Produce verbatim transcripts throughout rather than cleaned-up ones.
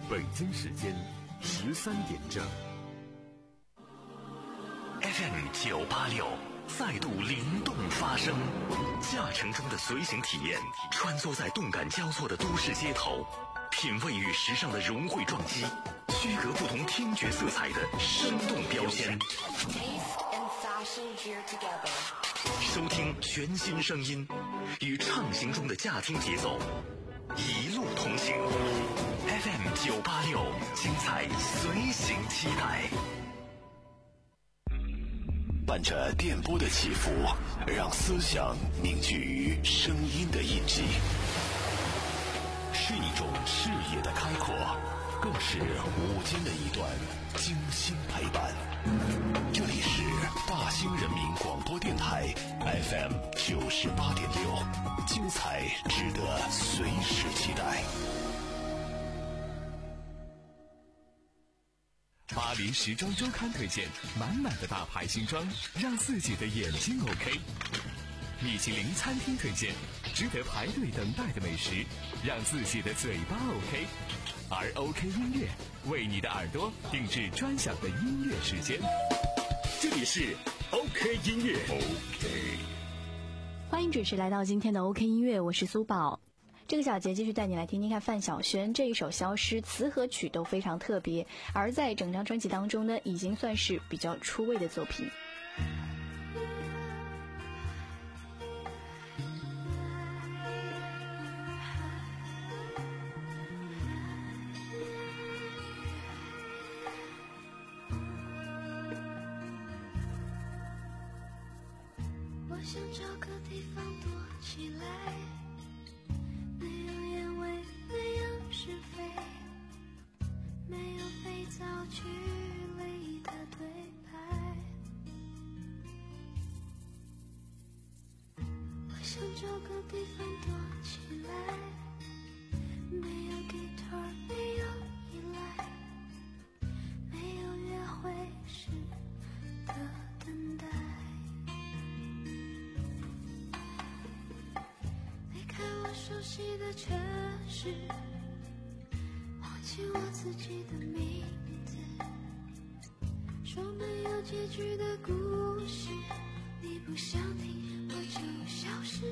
北京时间十三点整。 F M 九八六再度灵动发声，驾乘中的随行体验，穿梭在动感交错的都市街头，品味与时尚的融汇撞击，区隔不同听觉色彩的生动标签。收听全新声音，与畅行中的驾听节奏，一路同行。F M 九八六，精彩随行期待。伴着电波的起伏，让思想凝聚于声音的印记，是一种视野的开阔，更是午间的一段精心陪伴。这里是大兴人民广播电台 F M 九十八点六，精彩值得随时期待。 巴黎时装周刊推荐满满的大牌新装，让自己的眼睛 OK。米其林餐厅推荐值得排队等待的美食，让自己的嘴巴 OK。而 OK 音乐为你的耳朵定制专享的音乐时间。 这里是 OK 音乐 OK， 欢迎准时来到今天的 OK 音乐，我是苏宝。这个小节继续带你来听听看范晓萱这一首《消失》，词和曲都非常特别，而在整张专辑当中呢，已经算是比较出位的作品。 我想找个地方躲起来，没有烟味，没有是非，没有肥皂剧里的对白。我想找个地方躲起来，没有 guitar， 没有依赖，没有约会时的等待。熟悉的城市，忘记我自己的名字，说没有结局的故事，你不想听我就消失，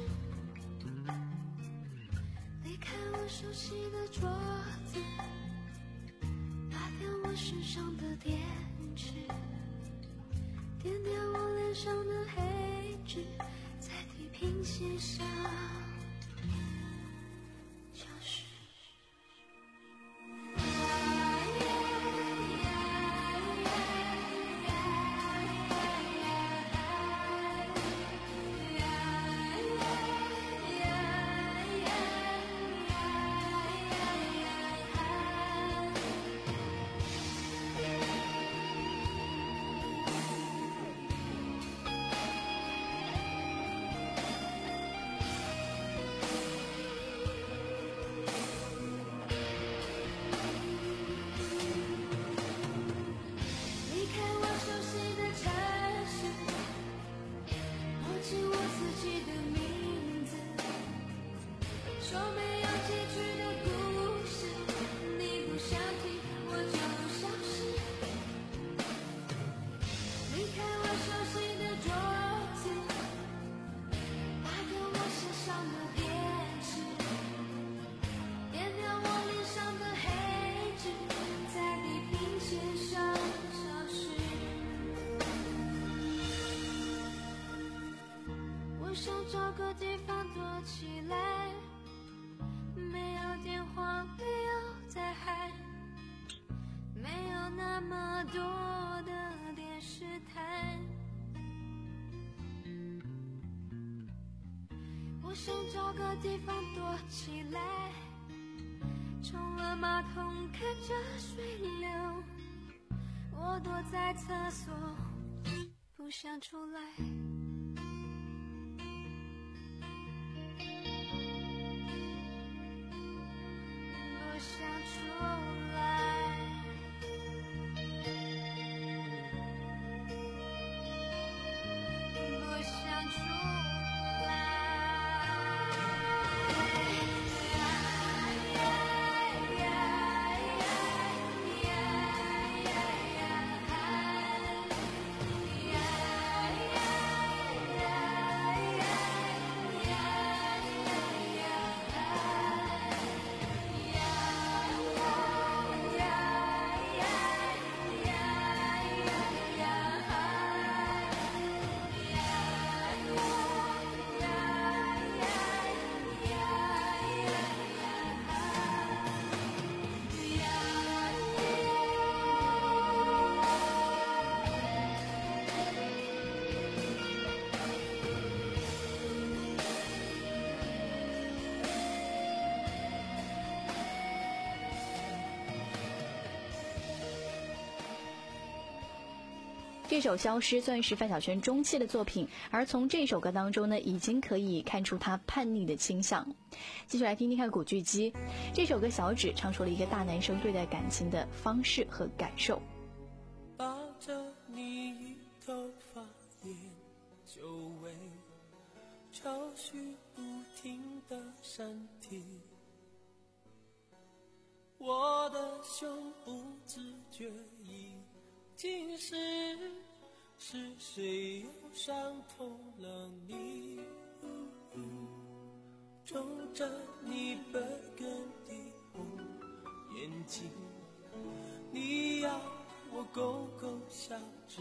离开我熟悉的桌子，拔掉我身上的电池，点掉我脸上的黑痣，在地平线上我想找个地方躲起来，冲了马桶看着水流，我躲在厕所不想出来，不想出来，不想出来。 这首《消失》算是范晓萱中期的作品，而从这首歌当中呢，已经可以看出她叛逆的倾向。继续来听听看古巨基这首歌《小指》，唱出了一个大男生对待感情的方式和感受。 抱着你头发研究为潮汐不停的闪停，我的胸不自觉已经是是谁又伤痛了你，冲着你本根的红眼睛，你要我勾勾小指，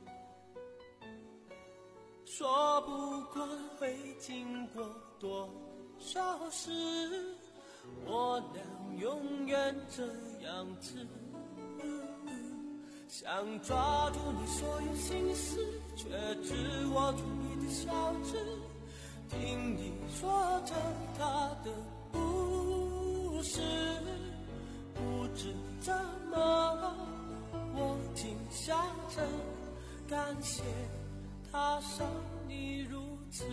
说不管会经过多少事，我俩永远这样子，想抓住你所有心思，却只握住你的小指，听你说着他的故事，不知怎么我停下着，感谢他伤你如此，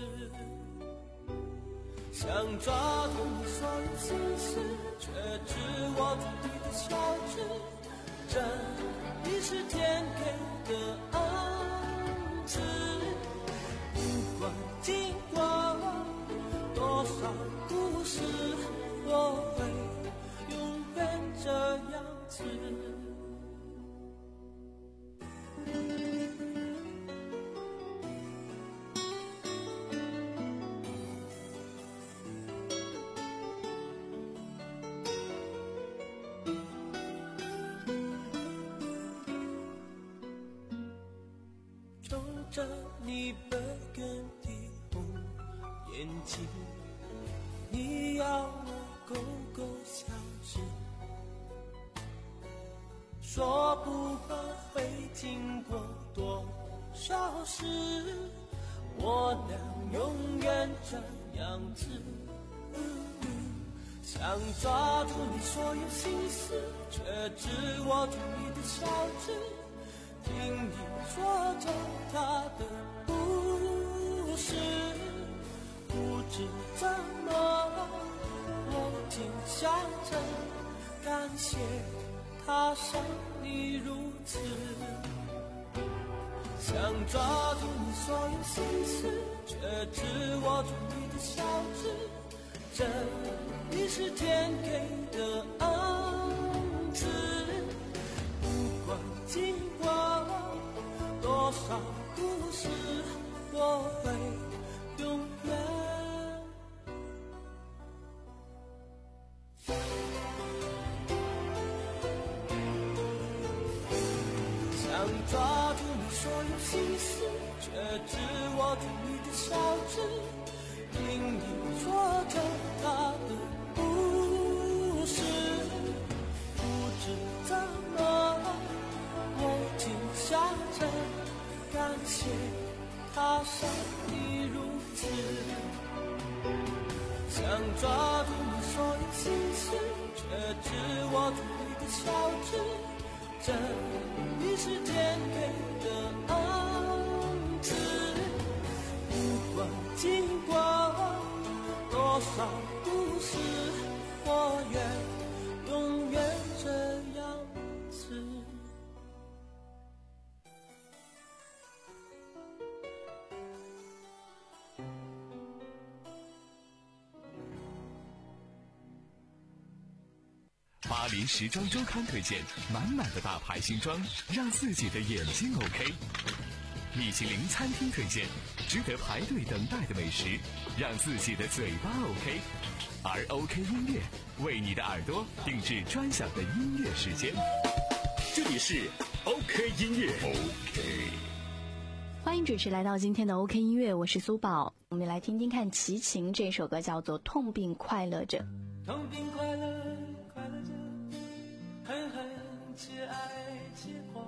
想抓住你所有心思，却只握住你的小指，这已是天给的恩赐，不管经过多少故事，我会永远这样子。冲着你本根的红眼睛，你要我勾勾小指，说不管会经过多少事，我俩永远这样子，想抓住你所有心思，却只握住你的小指，听你说着他的故事，不知怎么我停下着，感谢他伤你如此，想抓住你所有心思，却只握住你的小指，这已是天给的恩赐，不管经过多少故事，我会永远想抓住你所有心思，却只握住你的小指，听你说着他的故事，不知怎么我停下着，感谢他伤你如此，想抓住你所有心思，却只握住你的小指，这已是天给的恩赐，不管经过多少故事，我愿永远这样子。 巴黎时装周刊推荐满满的大牌新装，让自己的眼睛 OK。米其林餐厅推荐值得排队等待的美食，让自己的嘴巴 OK。而 OK 音乐为你的耳朵定制专享的音乐时间。 这里是 OK 音乐 OK。 欢迎准时来到今天的 OK 音乐，我是苏宝。我们来听听看齐秦这首歌，叫做《痛并快乐着》。 痛并快乐快乐着，恨恨且爱且狂，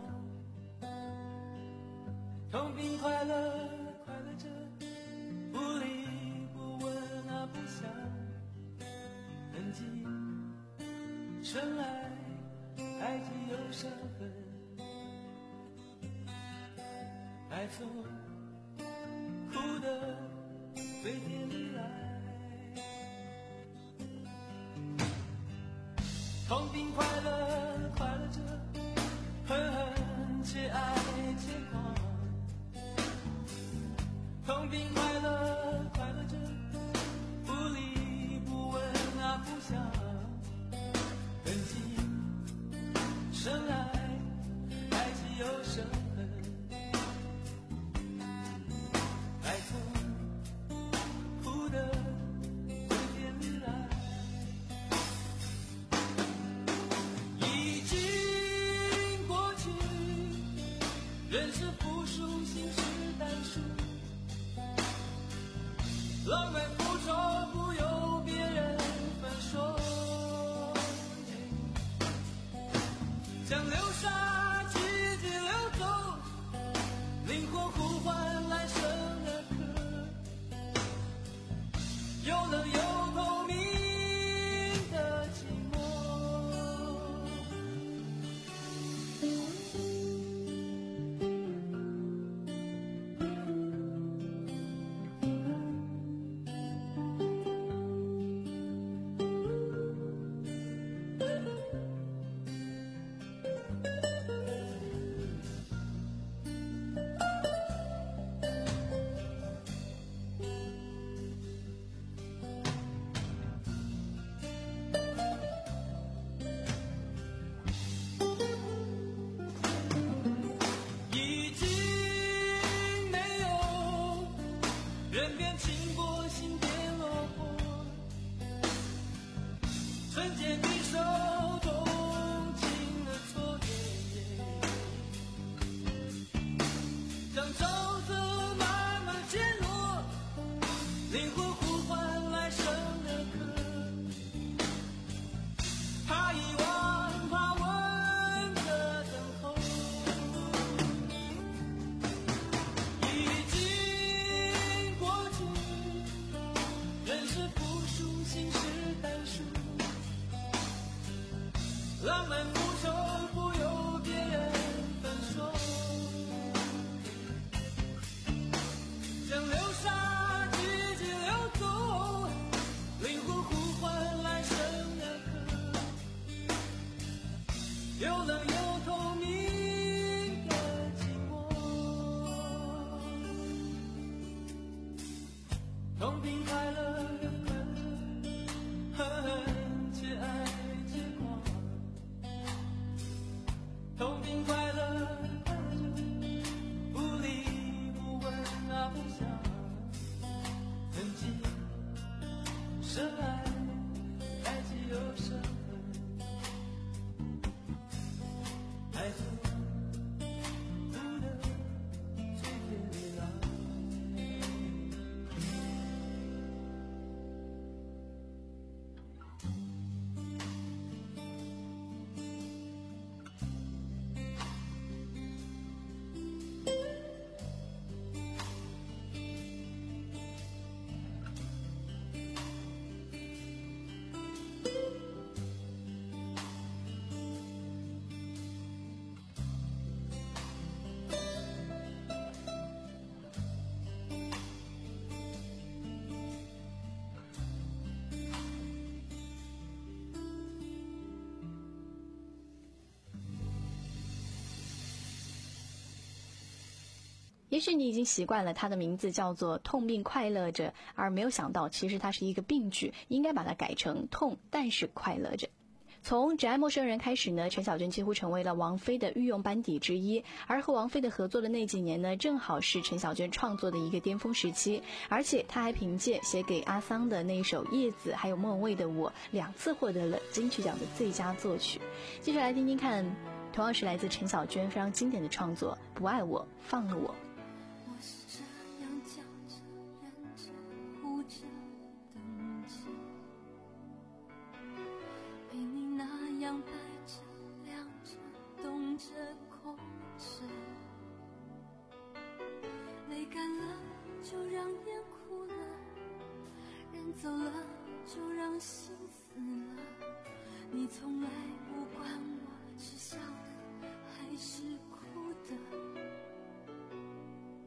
痛并快乐快乐着，不离不问啊不想，痕迹尘埃，爱及有伤痕， 才从哭的最甜里来，痛并快乐，快乐着，恨恨且爱且狂，痛并快乐，快乐着，不离不问啊不想，恨极生爱，爱极又生恨，爱从哭的最甜里来，已经过去，人是复数，心是单数，浪漫复仇不由别人分说，将流沙季节流走，灵魂呼唤来生的歌，有冷有透明的寂寞。已经没有人变情过，心变落魄，纯洁匕首动情的错觉，将沼泽慢慢减弱，灵魂呼唤来生的歌，怕遗忘，怕问的等候，已经过去，人是复数，心是单数，浪漫复仇不由别人分说，将流沙季节流走，灵魂呼唤来生的歌，有冷有透明的寂寞，痛并快乐，恨恨且爱且狂，痛并快乐，快乐着，不离不问啊不想，恨极生爱，爱极又生恨，爱从哭的最甜里来。 也许你已经习惯了它的名字叫做痛并快乐着，而没有想到其实它是一个病句，应该把它改成痛但是快乐着。从《只爱陌生人》开始呢，陈小娟几乎成为了王菲的御用班底之一，而和王菲的合作的那几年呢，正好是陈小娟创作的一个巅峰时期，而且她还凭借写给阿桑的那一首《叶子》还有莫文蔚的《我》，两次获得了金曲奖的最佳作曲。接下来听听看，同样是来自陈小娟非常经典的创作《不爱我放了我》。 我是这样叫着、忍着、哭着、等着，被你那样摆着、亮着、动着、空着，泪干了就让眼哭了，人走了就让心死了，你从来不管我是笑的还是哭的。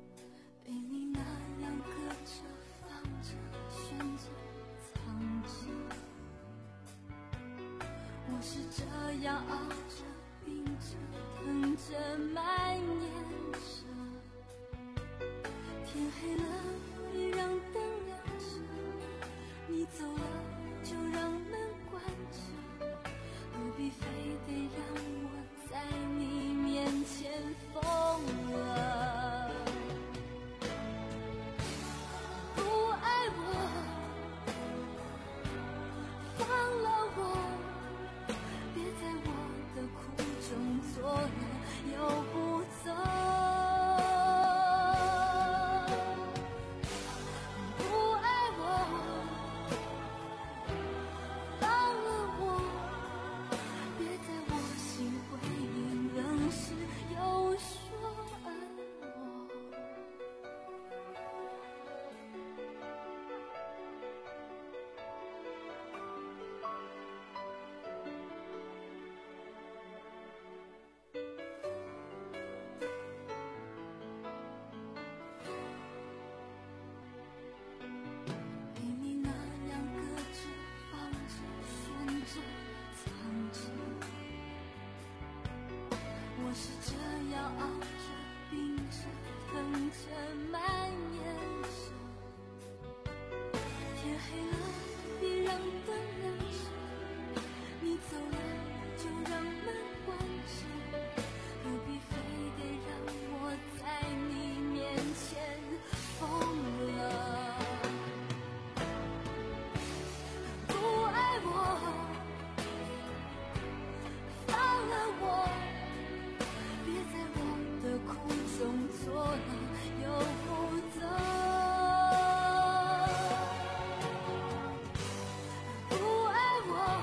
样熬着冰着疼着蔓延着，天黑了别让灯亮着，你走了就让门关着，何必非得让我在你面前疯了？不爱我，放了我，别在我的苦中作乐又不走。不爱我，放了我，别在我心灰意冷时又说爱我。被你那样搁着放着悬着藏着，我是这样熬着冰着疼着蔓延着，天黑了别让灯亮着，你走了就让门关着，何必非得让我在你面前疯了？不爱我，放了我，别在我的苦中作乐又不走。不爱我，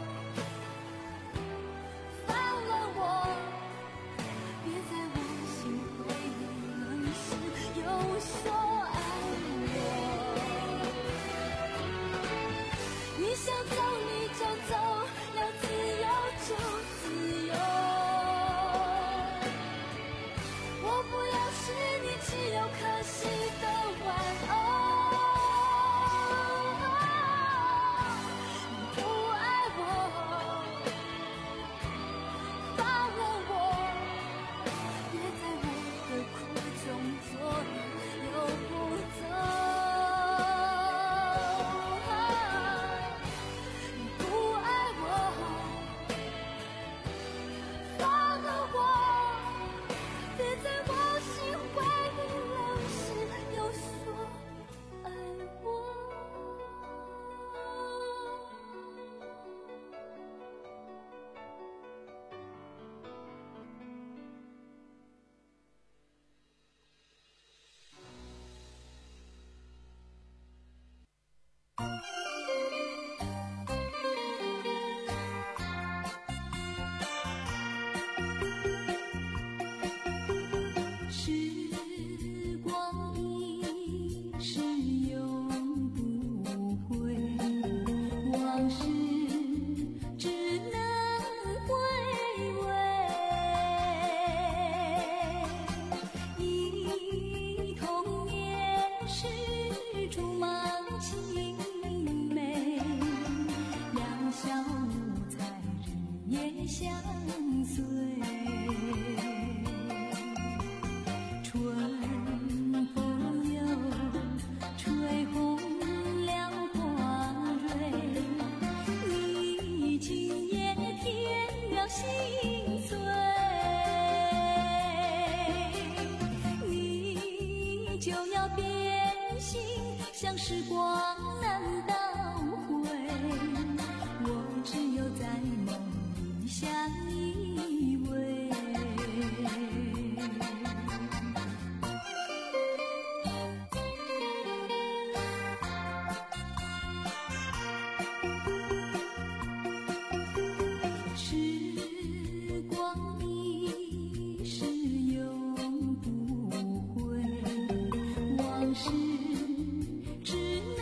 放了我，别在我心灰意冷时又说爱我。你想走你就走，要自由就自由，我不要是你只有可惜的玩偶。不爱我，放了我，别在我的苦中作乐又不走。不爱我，放了我，别在我心灰意冷时又说爱我。时光一逝永不回，往事只能回味。忆童年时竹马青梅，两小无猜日夜相随。春风又吹红了花蕊，你今夜添了心碎，你就要变心，像时光难倒回，我只有在梦里相依偎。时光一逝永不回，往事只能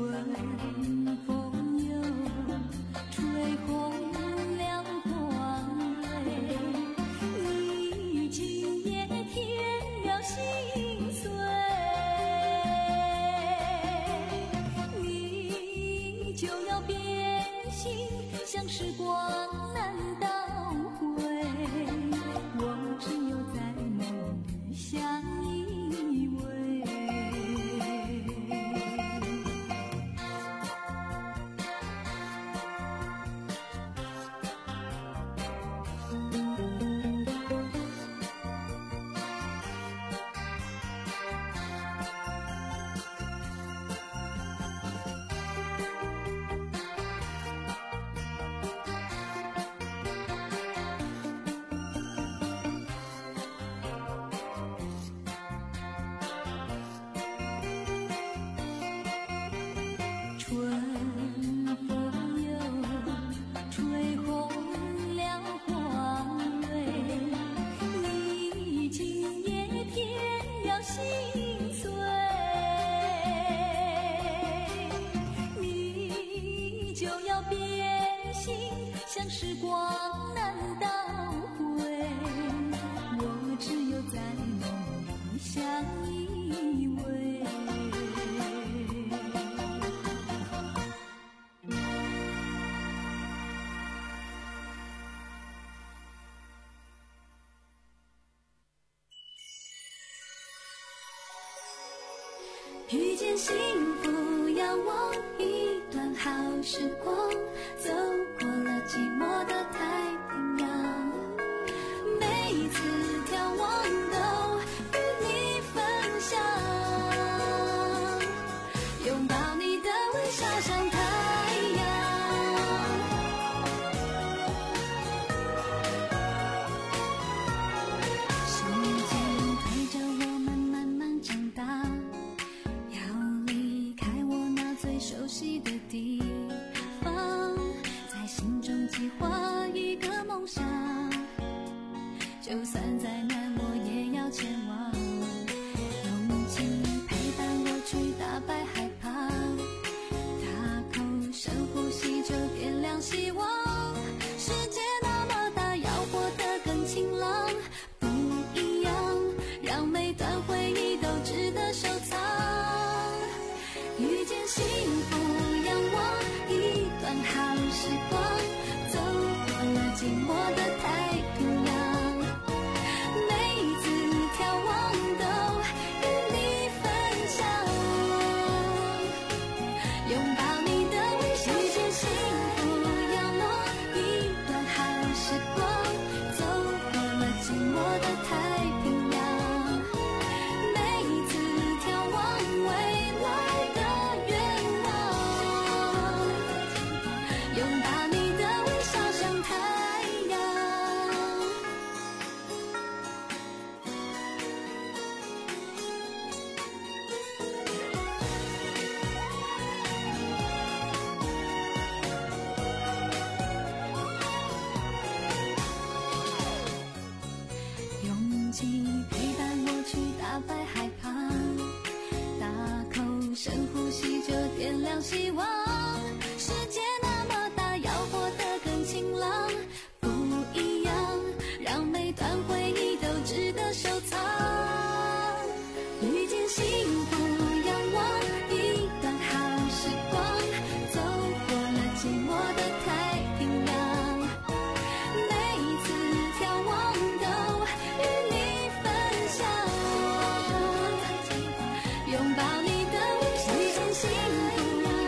遇见幸福，仰望一段好时光，走过了寂寞的太平洋，每一次眺望都与你分享，拥抱你的微笑像太阳，时间推着我们慢慢长大，熟悉的地方，在心中计划一个梦想，就算再难我也要前往，用情陪伴我去打败害怕，大口深呼吸就点亮希望，世界那么大，要活得更晴朗，不一样，让每段回忆都值得收藏，遇见幸福，仰望一段好时光，走过了寂寞的太平洋，每一次眺望都与你分享，拥抱你的微笑，遇见幸福，仰望一段好时光，走过了寂寞的太平洋，每一次眺望未来的拥抱你的微笑像太阳，勇气陪伴我去打败害怕，大口深呼吸就点亮希望，世界那么大，要活得更晴朗，不一样，让每段回忆都值得收藏，遇见幸福，仰望一段好时光，走过了寂寞的太平洋，每一次眺望都与你分享，拥抱你的微笑，遇见幸福，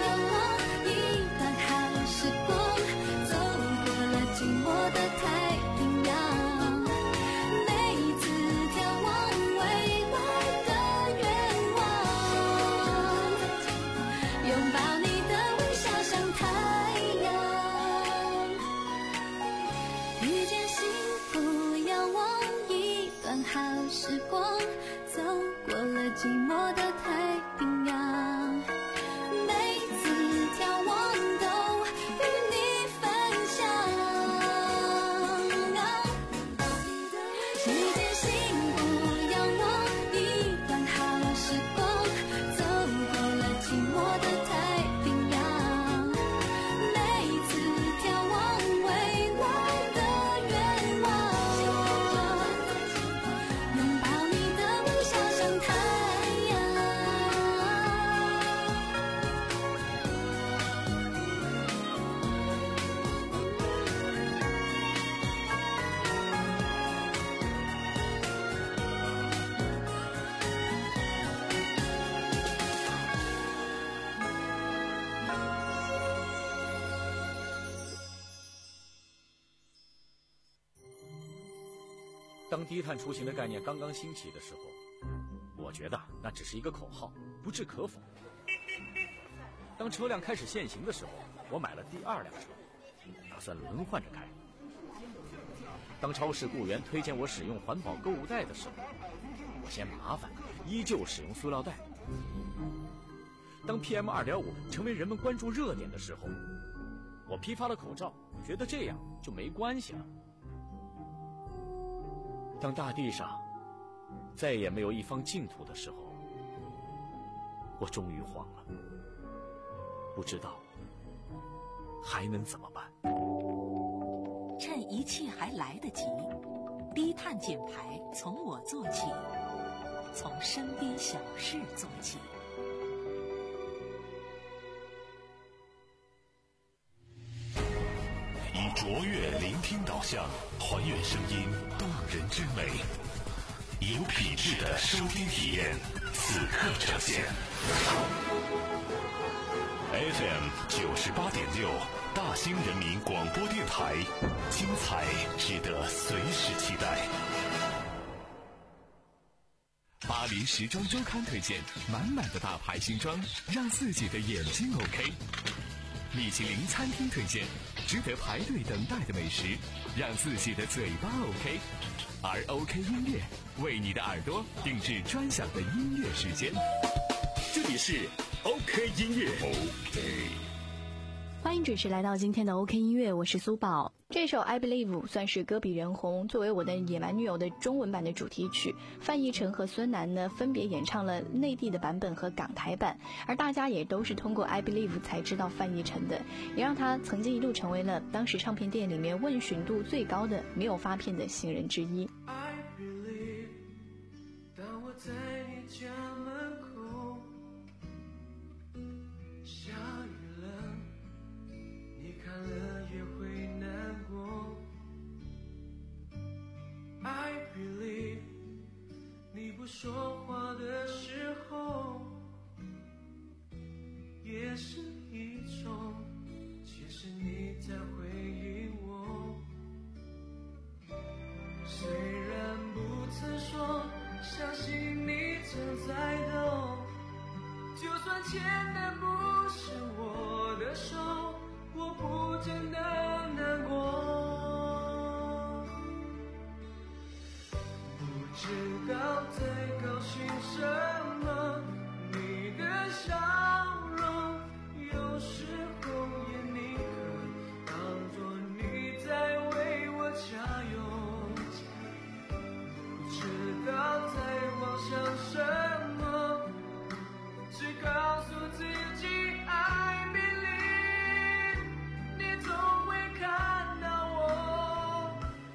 寂寞的太平洋，每一次眺望未来的愿望，拥抱你的微笑像太阳，遇见幸福，仰望一段好时光，走过了寂寞的太平洋，每次眺望都与你分享，遇见幸福，仰望一段好时光，走过了寂寞的太当低碳出行的概念刚刚兴起的时候，我觉得那只是一个口号，不置可否。当车辆开始限行的时候，我买了第二辆车，打算轮换着开。当超市雇员推荐我使用环保购物袋的时候，我嫌麻烦，依旧使用塑料袋。当 P M 二点五 成为人们关注热点的时候，我批发了口罩，觉得这样就没关系了。当大地上再也没有一方净土的时候，我终于慌了，不知道还能怎么办。 趁一切还来得及，低碳减排从我做起，从身边小事做起。 以卓越聆听导向，还原声音动人之美，有品质的收听体验，此刻呈现。F M 九十八点六，大兴人民广播电台，精彩值得随时期待。 巴黎时装周刊推荐满满的大牌新装，让自己的眼睛 OK。米其林餐厅推荐值得排队等待的美食，让自己的嘴巴 OK。而 OK 音乐为你的耳朵定制专享的音乐时间。 这里是 OK 音乐 OK。 欢迎准时来到今天的 OK 音乐，我是苏宝。这首 I Believe 算是歌比人红，作为我的野蛮女友的中文版的主题曲，范逸臣和孙楠呢分别演唱了内地的版本和港台版，而大家也都是通过 I Believe 才知道范逸臣的，也让他曾经一度成为了当时唱片店里面问询度最高的没有发片的新人之一。 I believe 当我在你家门口，下雨了，你看了也会难过。 I believe 你不说话的时候，也是一种其实你在回应我。虽然不曾说相信你正在等，就算牵的不是我的手，我不真的难过。不知道在高兴什么，你的笑容有时候也宁可当作你在为我加油。不知道在妄想什么，只告诉自己 I believe 你总会看到我，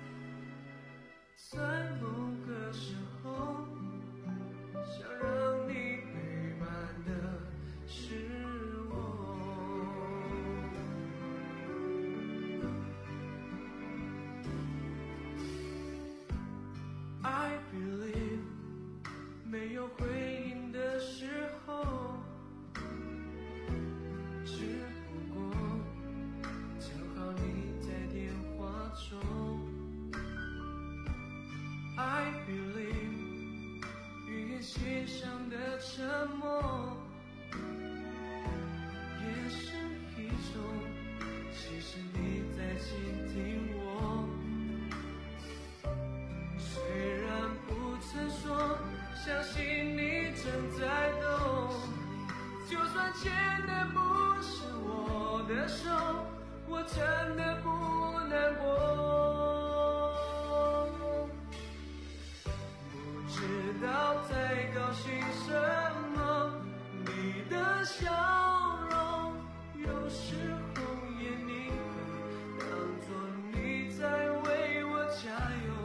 在某个时候想让你陪伴的是我。 I believe 没有回应的时候，只不过正好你在电话中。 I believe 语言线上的沉默，也是一种其实你在倾听我。虽然不曾说相信你正在动，就算牵的不是我的手，我真的不难过。不知道在高兴什么，你的笑容有时候也宁可当作你在为我加油。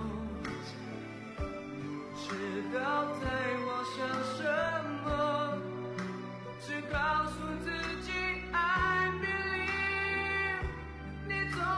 知道在妄想什么，只告诉自己 I believe 你总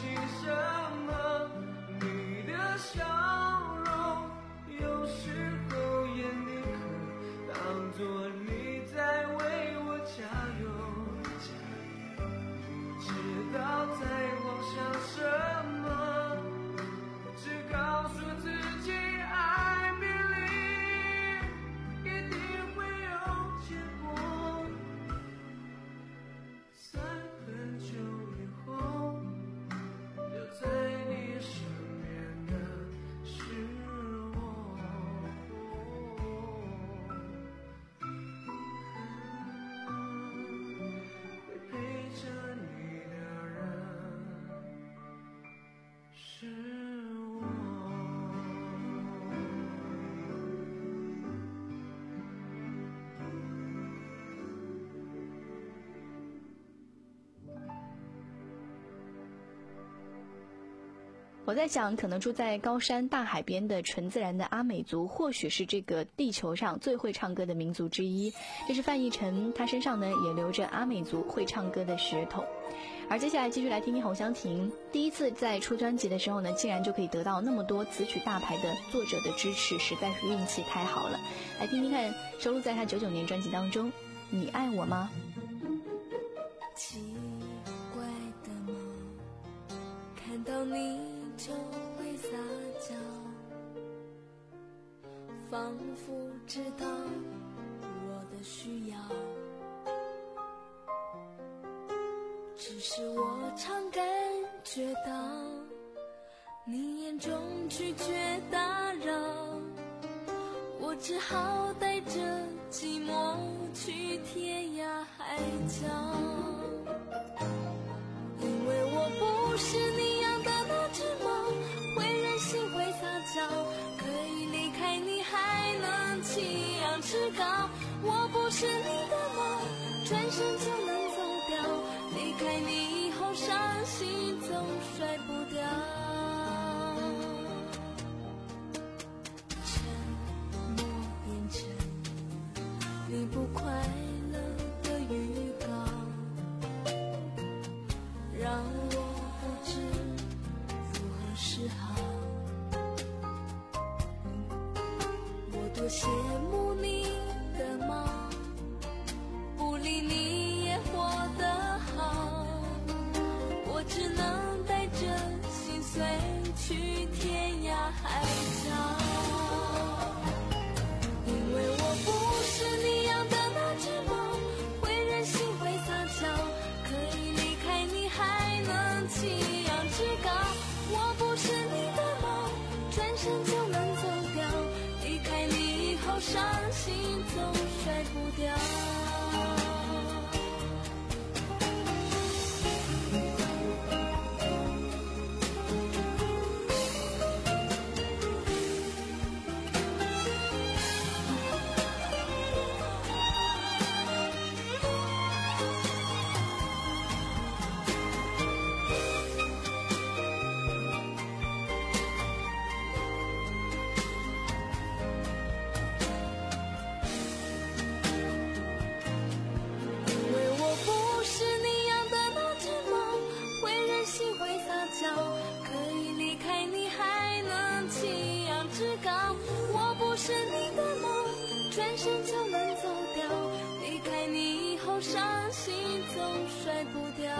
起什么？你的笑容有时候眼里可当作你在为我加油，不知道在妄想什么，只告诉自己爱别离一定会有结果。在很久以后，留在你身边的是我，会陪着你的人是我。 我在想，可能住在高山大海边的纯自然的阿美族，或许是这个地球上最会唱歌的民族之一。这是范逸臣，他身上呢也流着阿美族会唱歌的血统。而接下来继续来听听侯湘婷，第一次在出专辑的时候呢，竟然就可以得到那么多词曲大牌的作者的支持，实在是运气太好了。来听听看，收录在他九九年专辑当中，《你爱我吗》。 奇怪的梦，看到你就会撒娇，仿佛知道我的需要，只是我常感觉到你眼中拒绝打扰，我只好带着寂寞去天涯海角，因为我不是你养的那只猫，会任性会撒娇，可以离开你还能起仰翅高，我不是你的猫，转身就能走掉，离开你以后伤心总甩不掉，沉默变成你不快乐的预告，让我不知如何是好，我多羡慕你的猫，不理你也活得好，我只能带着心碎去天涯海角，因为我不是你养的那只猫，会任性会撒娇，可以离开你还能起仰翅高，我不是你的猫，转身就能走掉，离开你以后伤心总甩不掉，因为我不是你养的那只猫，会任性会撒娇，可以离开你还能起仰翅高，我不是你的猫，转身就能走掉，离开你以后伤心总甩不掉，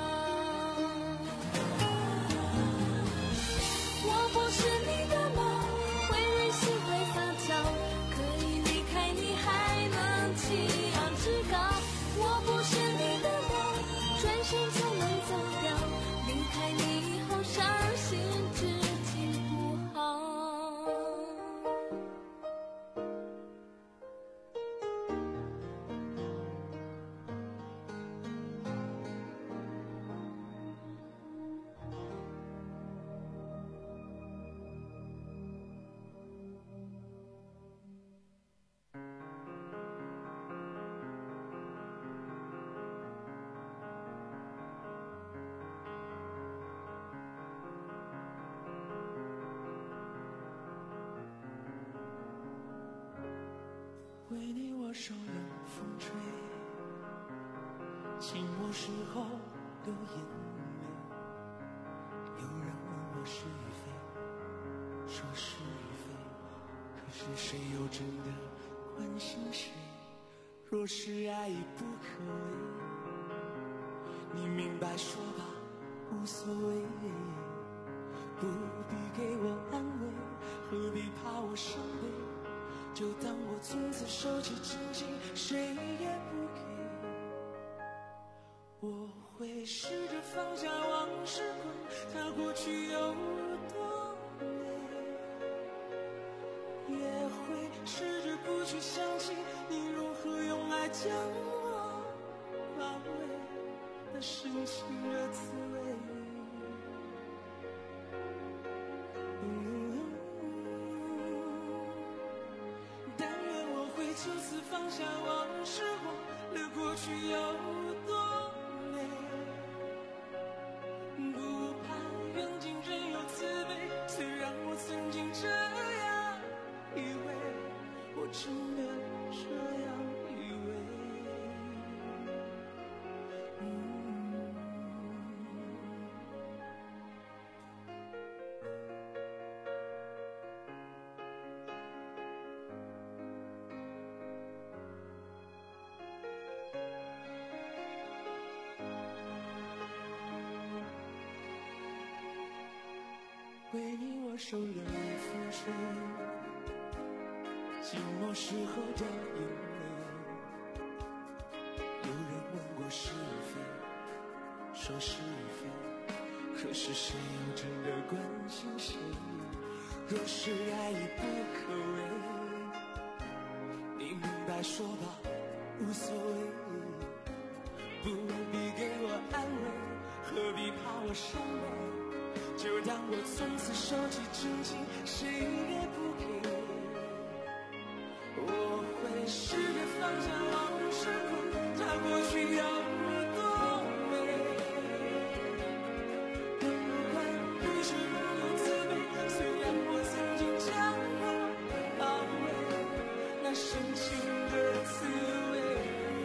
我不是你的猫，会任性会撒娇，可以离开你还能起仰翅高，我不是你的猫，转身就能走掉，离开你以后伤心至今不好。 为你我受冷风吹，寂寞时候的眼泪， 是非，可是谁又真的关心谁？若是爱已不可为，你明白说吧，无所谓，不必给我安慰，何必怕我伤悲？就当我从此收起真情，谁也不给。我会试着放下往事滚，它过去有多美，也会试着不去想起你如何用爱将我包围，那深情的滋味。嗯，但愿我会就此放下往事，忘了过去有多美，不怕缘尽仍有慈悲，虽然我曾经这样以为，我真的这样以为。嗯，为你我受冷风吹，寂寞时候掉眼泪。有人问过是非，说是非，可是谁又真的关心谁？若是爱已不可为，你明白说吧，无所谓，不必给我安慰，何必怕我伤悲？就当我从此收起真情，谁也不给。我会试着放下往事滚，它过去有多美，更不管于是如有滋味，虽然我曾经将我包围，那深情的滋味。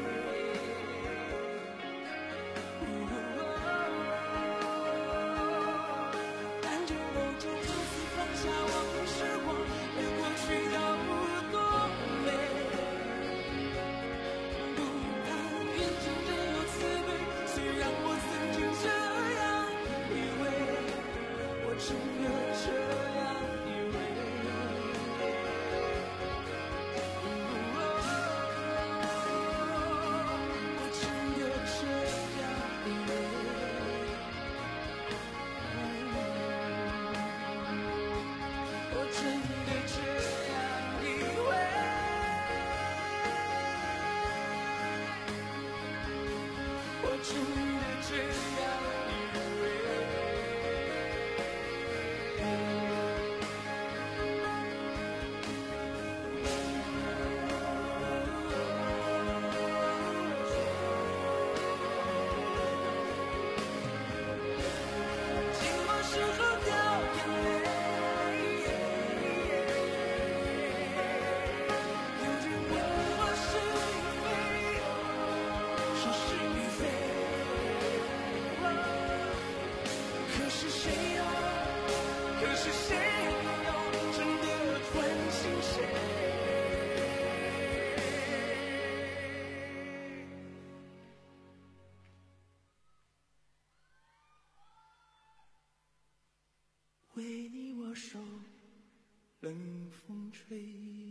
为你我受冷风吹。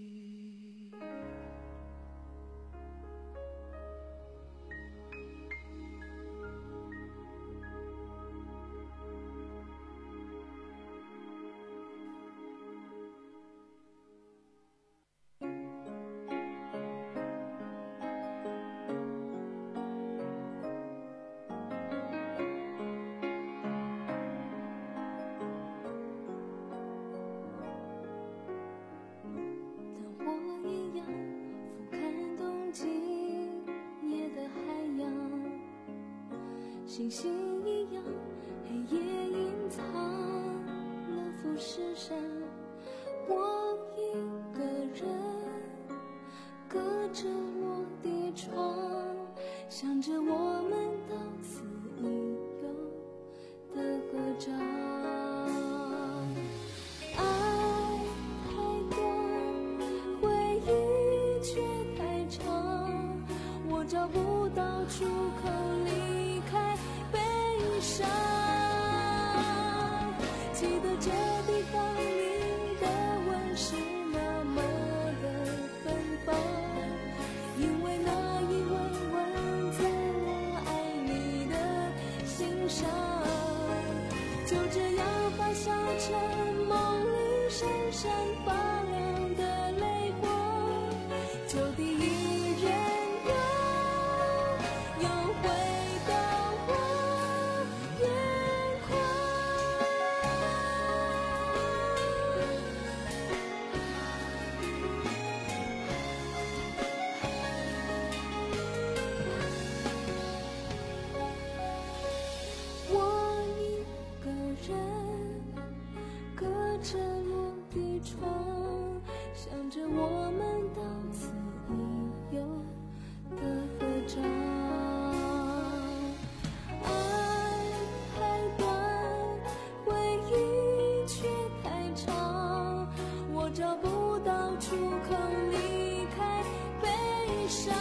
星星一样，黑夜隐藏了富士山。我一个人隔着落地窗，想着我们到此一游的合照。爱找不到出口离开悲伤。记得这地方你的吻是那么的芬芳，因为那一吻吻在我爱你的心上，就这样发酵成梦里闪闪发亮的泪光，就地一人游，又回到我眼眶。我一个人隔着落地窗，想着我们到此一游的合照。爱太短，回忆却太长，我找不到出口离开悲伤。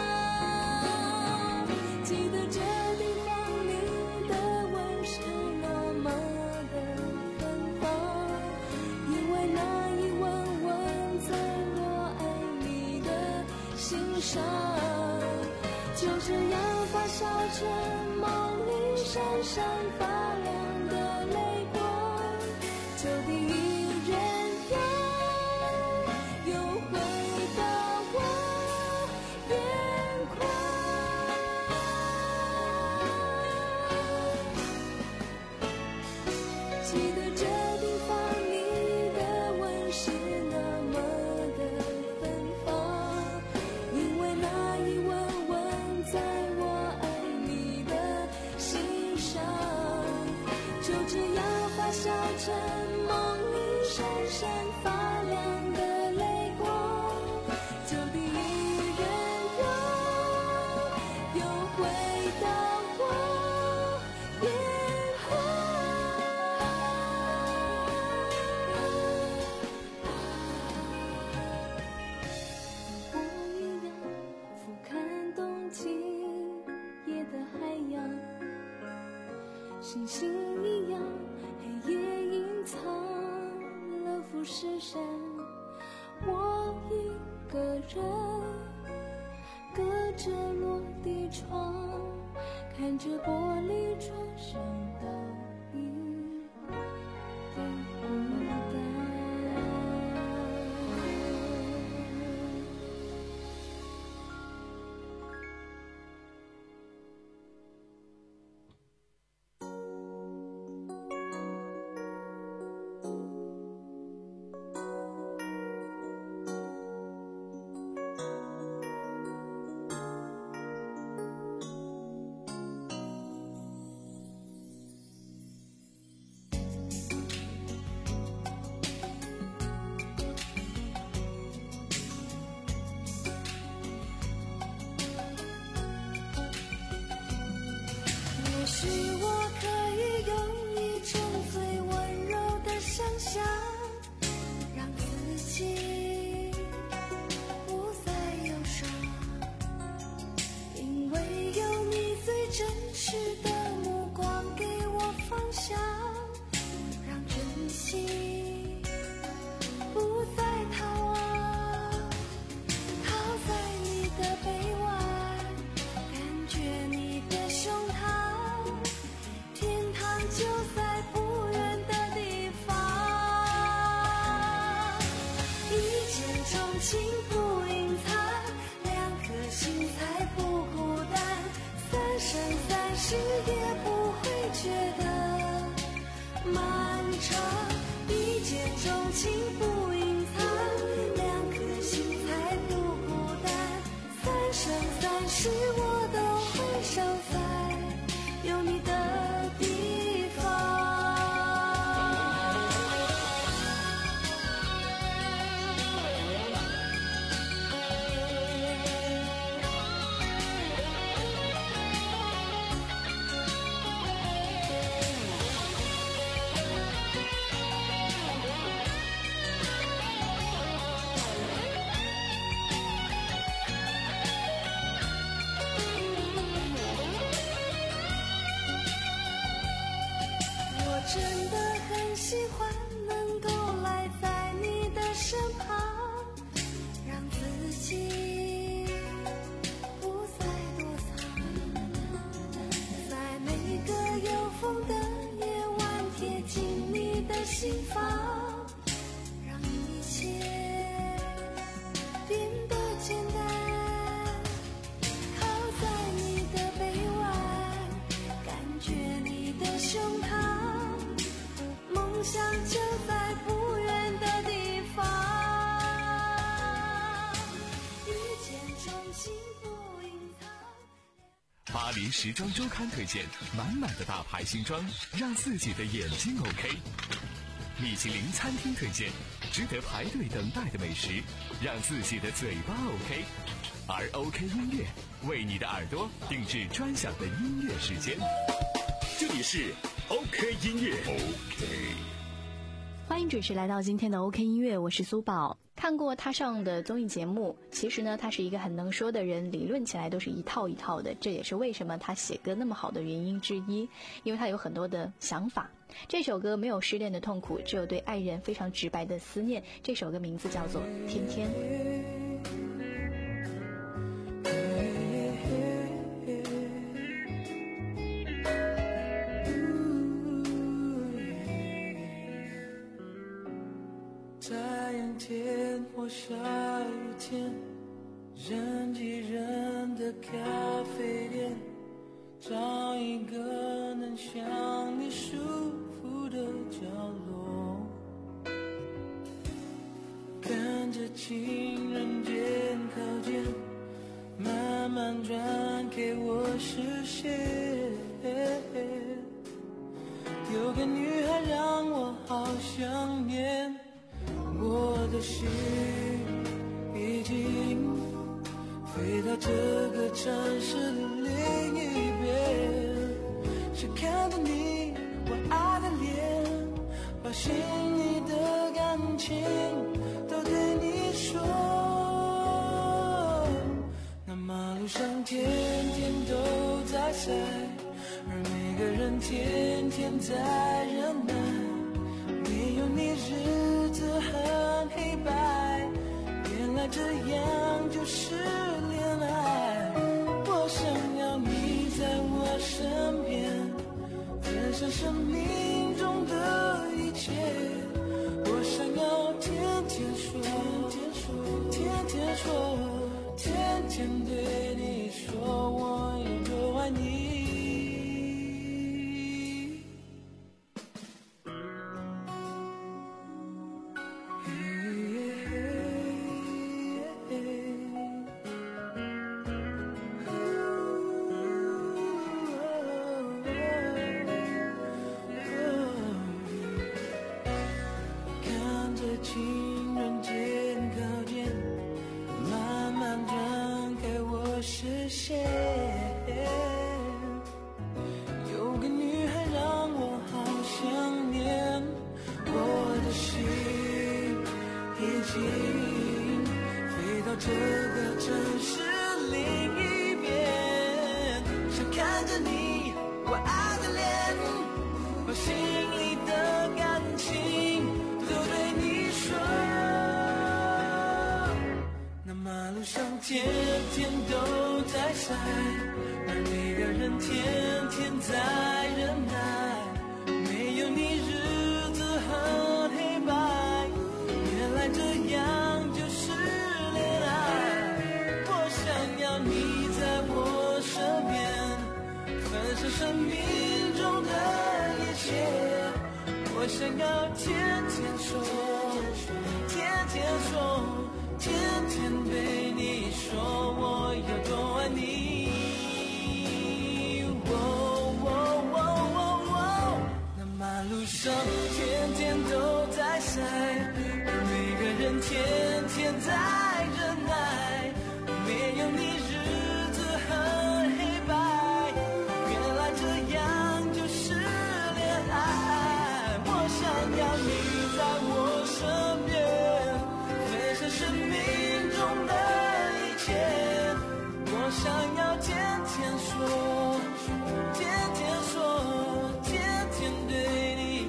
记得这地方你的吻是那么的芬芳，因为那一吻吻在我爱你的心上，就这样发酵成梦里闪闪发亮的泪光，就地一人游，又回到我眼眶。记得这地方你的吻是那么的芬芳，因为那一吻吻在我爱你的心上，就这样发酵成梦里闪闪发亮的泪光，就地一人游，又回到我眼眶。我一样俯瞰东极夜的海洋，星星一样黑夜隐藏了富士山。我一个人隔着落地窗，看着玻璃窗上倒影的孤单。也许我可以用一种最温柔的想象，让自己不再忧伤，因为有你最真实的目光给我方向，让真心不再逃亡，靠在你的臂弯，感觉你的胸膛，天堂就在不远的地方。一见钟情不隐藏，两颗心才不孤单，三生三世也不会觉得漫长。一见钟情不隐藏，两颗心才不孤单，三生三世我都会守在有你的地方。 真的很喜欢能够赖在你的身旁，让自己不再躲藏，在每个有风的夜晚贴近你的心房，让一切变得简单。靠在你的臂弯，感觉你的胸膛，梦想就在不远的地方。遇见重新不隐藏。 巴黎时装周刊推荐满满的大牌新装，让自己的眼睛 OK。米其林餐厅推荐值得排队等待的美食，让自己的嘴巴 OK。而 OK 音乐为你的耳朵定制专享的音乐时间。 这里是 OK 音乐 OK。 欢迎准时来到今天的 OK 音乐，我是苏宝。看过他上的综艺节目，其实呢他是一个很能说的人，理论起来都是一套一套的，这也是为什么他写歌那么好的原因之一，因为他有很多的想法。这首歌没有失恋的痛苦，只有对爱人非常直白的思念。这首歌名字叫做《天天》。 太阳天或下雨天，人挤人的咖啡店，找一个能想你舒服的角落，看着情人节靠近，慢慢转给我视线。有个女孩让我好想念，我的心已经飞到这个城市的另一边，想看着你我爱的脸，把心里的感情都对你说。那马路上天天都在塞，而每个人天天在忍耐，没有你日子很黑白，原来这样就是恋爱。我想要你在我身边，分享生命中的一切，我想要天天说，天天说，天天对你说我有多爱你。情人节靠近，慢慢转开我视线，有个女孩让我好想念，我的心已经飞到这个城市另一边，想看着你我爱的脸，把心里的感情都对你说。那马路上天天都在塞，而每个人天天在忍耐，没有你日子很黑白，原来这样就是恋爱。我想要你在我身边，分享生命中的一切，我想要天天说，天天说，天天对你说我有多爱你。哦哦哦哦哦，那马路上天天都在塞，而每个人天天在忍耐，没有你日子很黑白，原来这样就是恋爱。我想要你在我身边，分享生命中的一切，我想要天天说，天天说，天天对你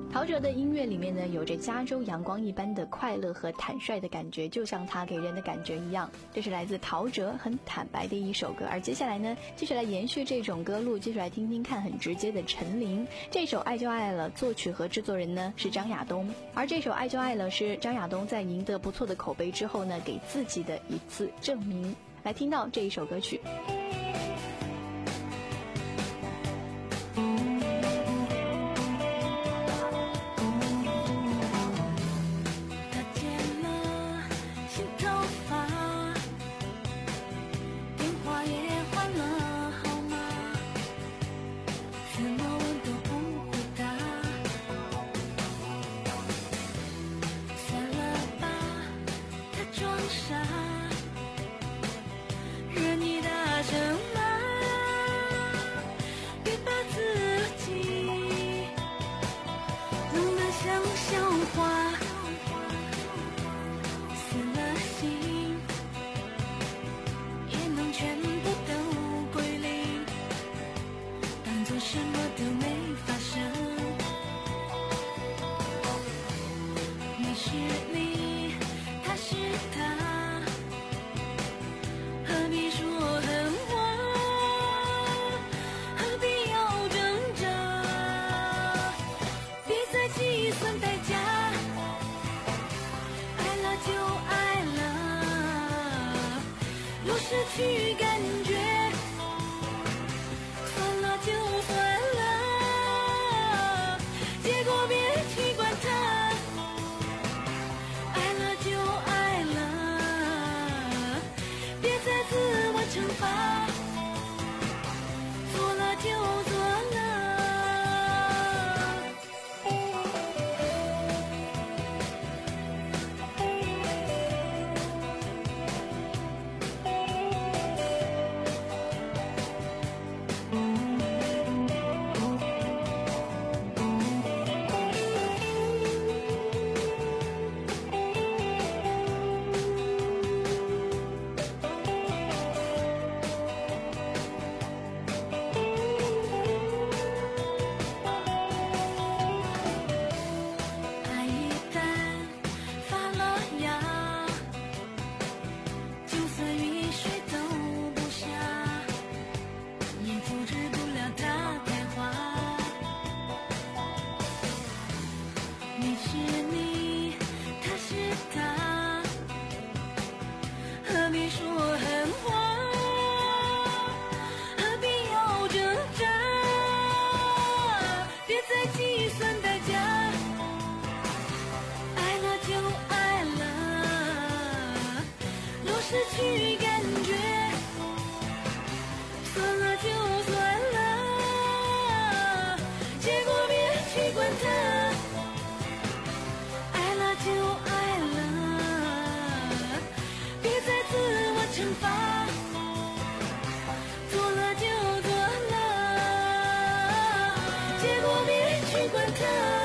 陶喆的音乐里面呢，有着加州阳光一般的快乐和坦率的感觉，就像他给人的感觉一样。这是来自陶喆很坦白的一首歌。而接下来呢，继续来延续这种歌路，继续来听听看很直接的陈琳。这首《爱就爱了》，作曲和制作人呢是张亚东，而这首《爱就爱了》是张亚东在赢得不错的口碑之后呢，给自己的一次证明。来听到这一首歌曲。 去感觉，算了就算了，结果别去管它。爱了就爱了，别再自我惩罚。做了就做了。失去感觉，算了就算了，结果别去管它。爱了就爱了，别再自我惩罚。做了就做了，结果别去管它。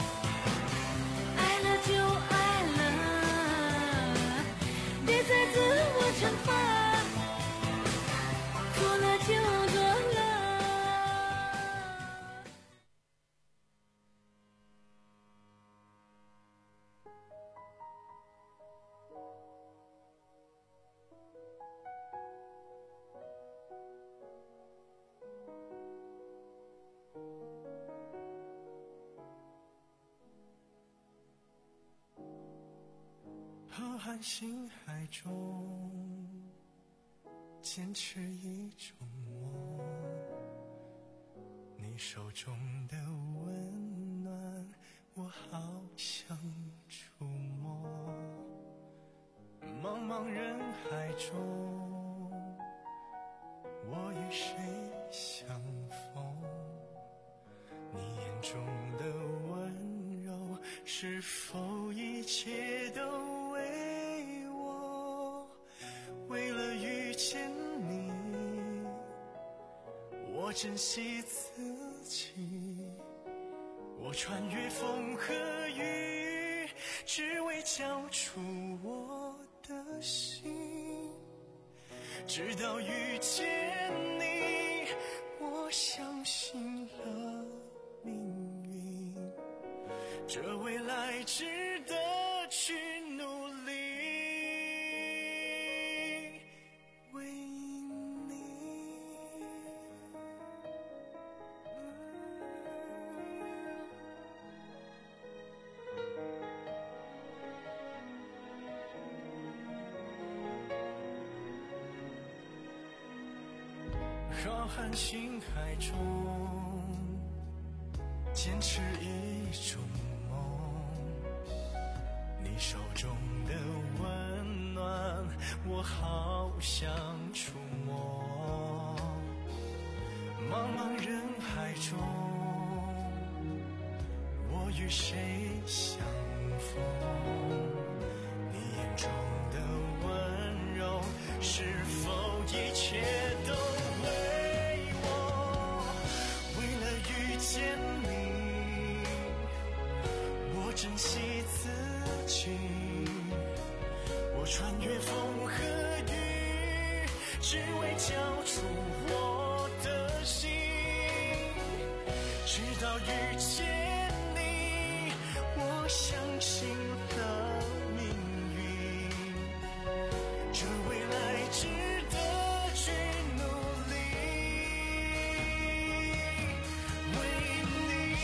爱了就爱了，别再自我惩罚，做了就做了。 浩瀚星海中，坚持一种梦，你手中的温暖，我好想触摸。茫茫人海中，我与谁相逢？你眼中的温柔，是否一切都为我？为了遇见你，我珍惜自己，我穿越风和雨，只为交出我的心。直到遇见你，我相信了命运， 这未来值得去努力，为你。浩瀚星海中，坚持一种梦，你手中的温暖，我好想触摸。茫茫人海中，我与谁相逢？你眼中的温柔，是否一切都为我？为了遇见你，我珍惜自己，我穿越风和雨，只为交出我的心。直到遇见你，我相信了命运，这未来值得去努力，为你。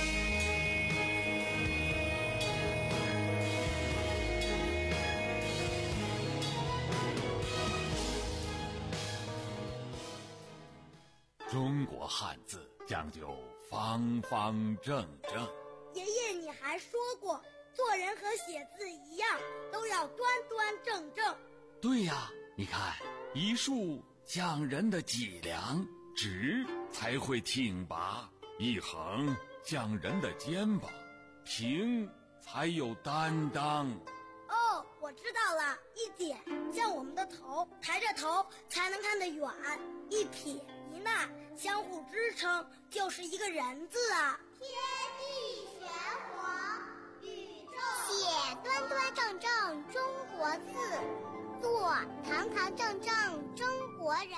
中国汉字讲究方方正正。 爷爷，你还说过，做人和写字一样，都要端端正正。 对呀，你看，一竖讲人的脊梁，直才会挺拔；一横讲人的肩膀，平才有担当。 哦，我知道了，一点像我们的头，抬着头才能看得远；一撇一捺相互支撑，就是一个人字啊。 天地玄黄，宇宙写端端正正中国字，做堂堂正正中国人。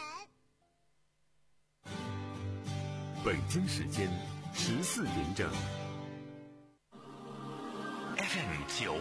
北京时间十四点整。 F M 九